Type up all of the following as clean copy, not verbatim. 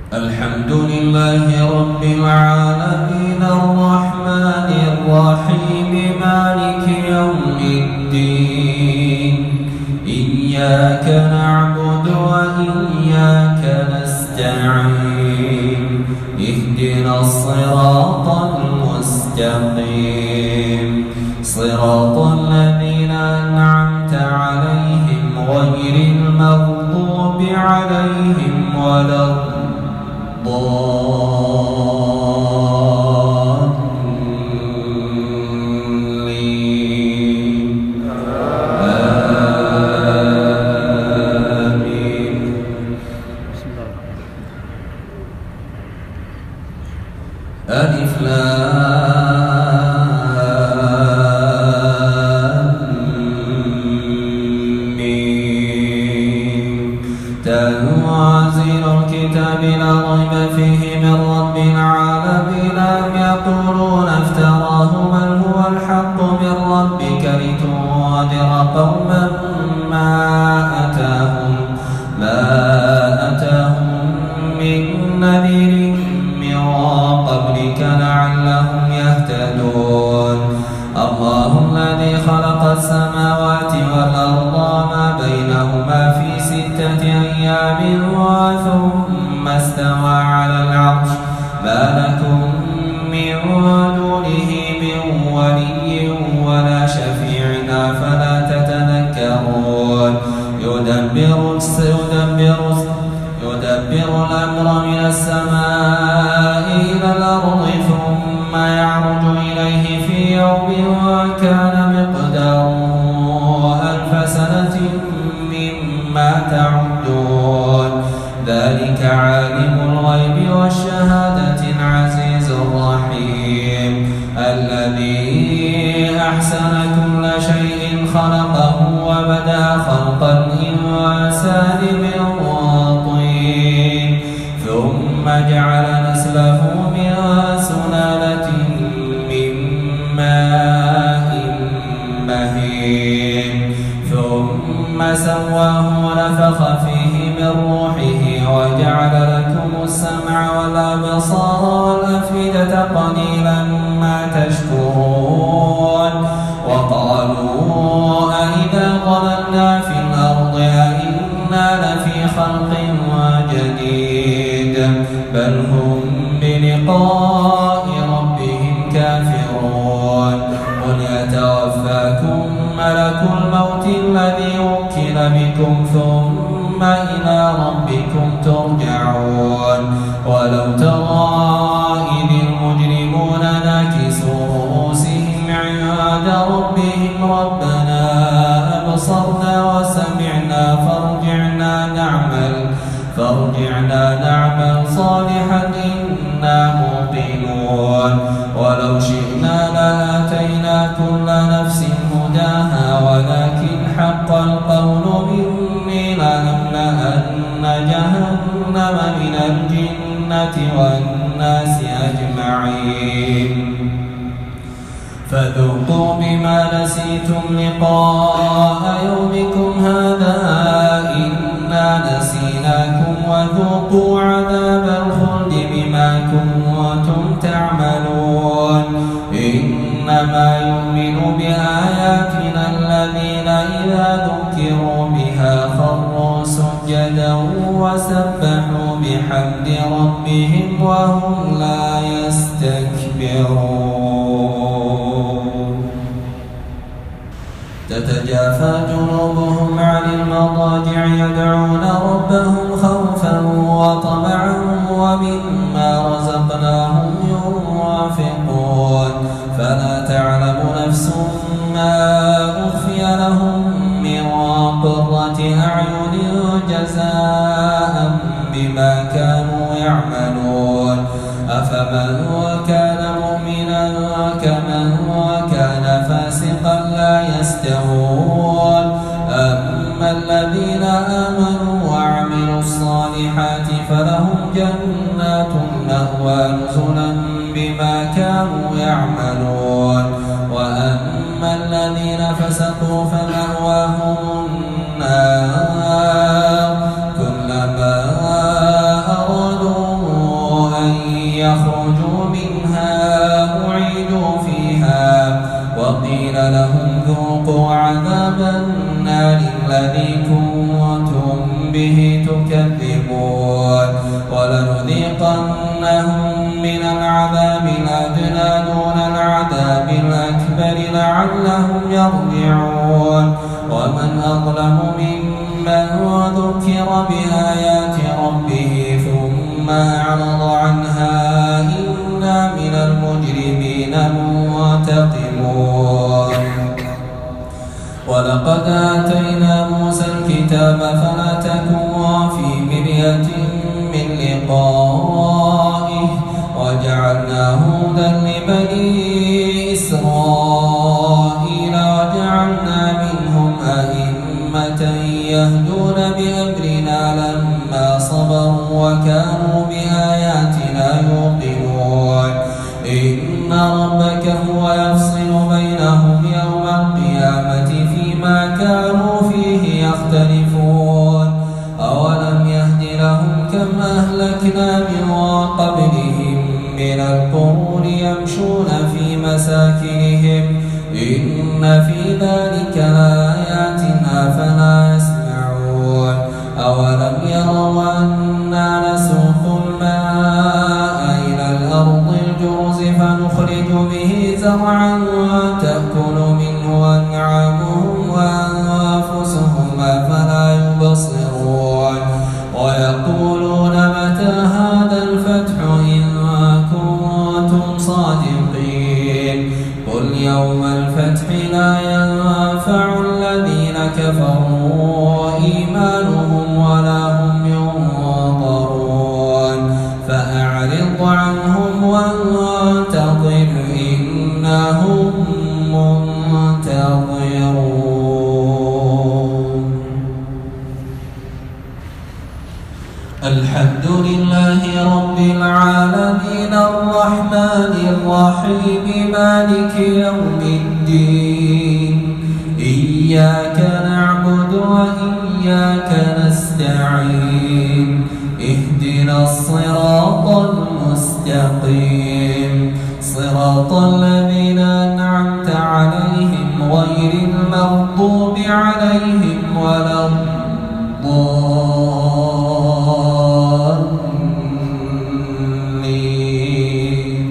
الحمد لله رب العالمين الرحمن الرحيم مالك يوم الدين إياك نعبد وإياك نستعين اهدنا الصراط المستقيم صراط الذين أنعمت عليهم غير المغضوب عليهم ولا الضالين آمين. ألف لام ميم تنزيل الكتاب لا ريب فيه من رب العالمين أم يقولون افتراه بل هو الحق من ربك لتنذر قوما ما أتاهم من نذير من قبلك لعلهم يهتدون. الله الذي خلق السماوات والأرض وما بينهما في 6 أيام ثم استوى على العرش ما لكم من دونه من ولي ولا شفيع فلا تتذكرون. يدبر الأمر من السماء إلى الأرض ثم يعرج إليه في يوم كان مقداره 1000 سنة مما تعدون. ذلك عالم الغيب والشهادة العزيز الرحيم الذي أحسن كل شيء خلقه وبدأ خلق الإنسان من طين ثم جعل نسله من سلالة من ماء مهين ثم سواه ونفخ فيه من روحه وجعل لكم السمع والأبصار والأفئدة قليلا ما تشكرون. وقالوا أئذا ضللنا في الأرض أئنا لفي خلق جديد بل هم بلقاء ربهم كافرون. قل يتوفاكم ملك الموت الذي وكل بكم ثم إلى ربكم ترجعون. ولو ترى إذ المجرمون ناكسوا رؤوسهم عند ربهم ربنا أبصرنا وسمعنا فارجعنا نعمل صالحا إنا موقنون. ولو شئنا لآتينا كل نفس هداها ولكن حق القول مني لأملأن جهنم من الجنة والناس أجمعين. فذوقوا بما نسيتم لقاء يومكم هذا إنا نسيناكم وذوقوا عذاب الخلد بما كنتم تعملون. إنما يؤمن بآياتنا الذين إذا ذكروا بها خروا سجدا وسبحوا بحمد ربهم وهم لا يستكبرون. تتجافى جنوبهم عن المضاجع يدعون ربهم خوفا وطمعا ومما رزقناهم ينفقون. فلا تعلم نفس ما أخفي لهم من قرة أعين جزاء بما كانوا يعملون. أفمن كان مؤمنا كمن كان فاسقا لا يستوون. أما الذين آمنوا وعملوا الصالحات فلهم جنات المأوى نزلا بما كانوا يعملون. وأما الذين فسقوا فمأواهم النار كلما أرادوا المجرمون ولنذيقنهم من العذاب الأدنى دون العذاب الأكبر لعلهم يرجعون ومن أظلم ممن ذكر بآيات ربه ثم أعرض عنها إنا من المجرمين منتقمون ولقد آتينا موسى الكتاب فلا تكن في مرية من لقائه وجعلناه هدى لبني إسرائيل وجعلنا منهم أئمة يهدون بأمرنا لما صبروا وكانوا بآياتنا يوقنون إن ربك هو يفصل بينهم يوم القيامة فيما كانوا فيه يختلفون أولم يهد لهم كم أهلكنا من قبلهم من القرون يمشون في مساكنهم إن في ذلك لآيات أفلا يسمعون أولم يروا أنا نسوق الماء إلى الأرض الجرز فنخرج به زرعا تأكل منه أنعامهم وأنفسهم أفلا يبصرون ويقولون متى هذا الفتح إن كنتم صادقين قل يوم الفتح لا ينفع الذين كفروا إيمانهم ولا هم ينظرون فأعرض عنهم وانتظر إنهم منتظرون الحمد لله رب العالمين الرحمن الرحيم مالك يوم الدين إياك نعبد وإياك نستعين اهدنا الصراط المستقيم صراط الذين أنعمت عليهم غير المغضوب عليهم ولا الضالين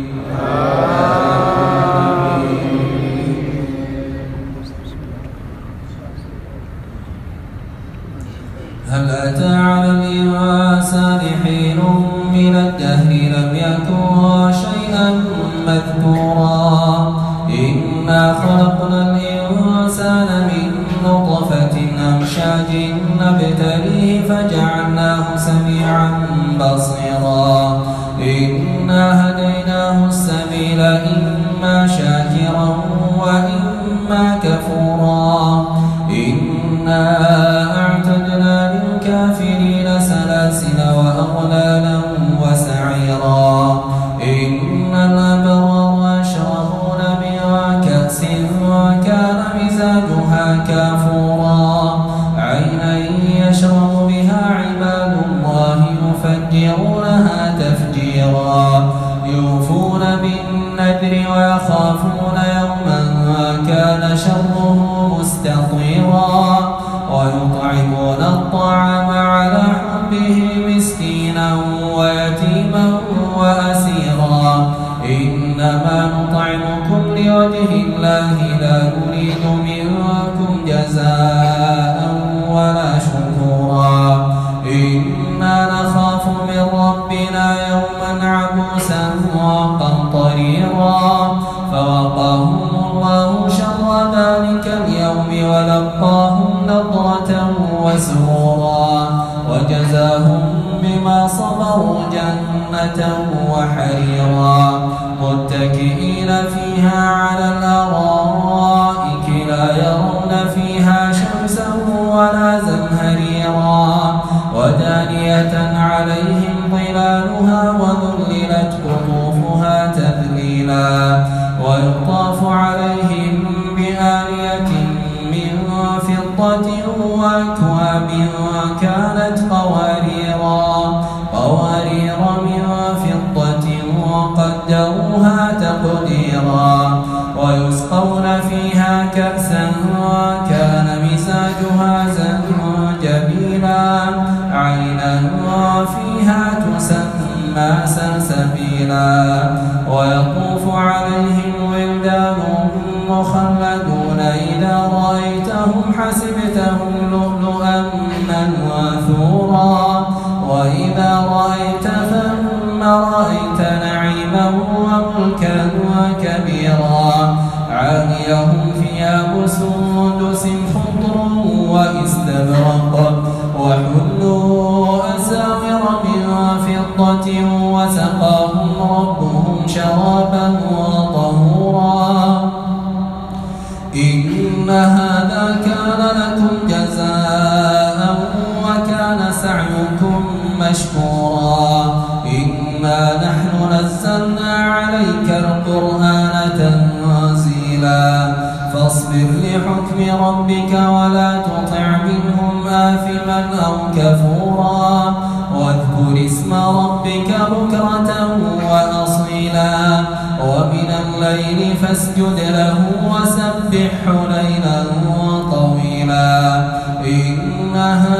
هل أتى على الإنسان حين من الدهر لم يكن شيئا مذكورا إنا خلقنا الإنسان من نطفة أمشاج نبتليه فجعلناه سميعا بصيرا إنا هديناه السبيل إما شاكرا وإما كفورا إنا أعتدنا للكافرين سلاسل وأغلالا وسعيرا إن الأبرار يشربون من كأس وكان مزاجها كافورا عينا يشرب بها عباد الله يفجرونها تفجيرا يوفون بالنذر ويخافون يوما كان شره مستطيرا ويطعمون الطعام على حبه مسكينا ويتيما وأسيرا إنما نطعمكم لوجه الله لا نريد منكم جزاء ولا شكورا إنا نخاف من ربنا يوما عبوسا قمطريرا فوقاهم الله شر ذلك اليوم ولقاهم نضرة وسرورا وجزاهم بما صبروا جنة وحريرا متكئين فيها على الأرائك لا يرون فيها شمسا ولا زمهريرا ودانية عليهم ظلالها وذللت قطوفها تذليلا ويطاف عليهم بآنية من فضة وأكواب كانت قوارير من فضة وقدروها تقديرا ويسقون فيها كأسا كان مزاجها زنجبيلا عينا فيها تسمى سلسبيلا ويطوف عليهم ولدان مخلدون إذا رأيتهم حسبتهم لؤلؤا منثورا وإذا رأيت ثم رأيت نعيما وملكا كبيرا عاليهم ثياب سندس خضر واستبرق وحلوا أساور من فضة وسقاهم ربهم شرابا طهورا إن هذا كان لكم جزاء وكان سعيكم مشكورا إنا نحن نزلنا عليك القرآن تنزيلا فاصبر لحكم ربك ولا تطع منهم آثما أو كفورا واذكر اسم ربك بكرة وأصيلا ومن الليل فاسجد له وسبحه ليلا طويلا إن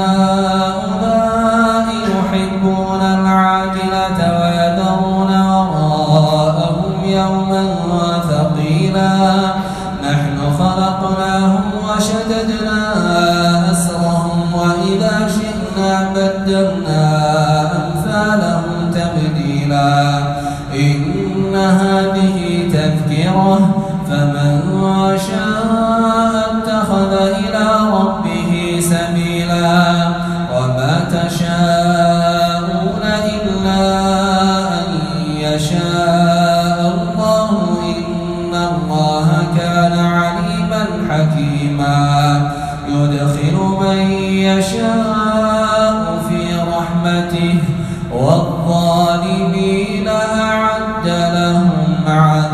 هؤلاء يحبون العاجلة ويذرون وراءهم يوما ثقيلا نحن خلقناهم وشددنا أسرهم وإذا شئنا بدلنا أمثالهم تبديلا إن هذه تذكرة فمن شاء اتخذ إلى ربه سبيلا وما تشاءون إلا أن يشاء الله إن الله كان عليما حكيما يدخل من يشاء في رحمته والظالمين أعد لهم عذابا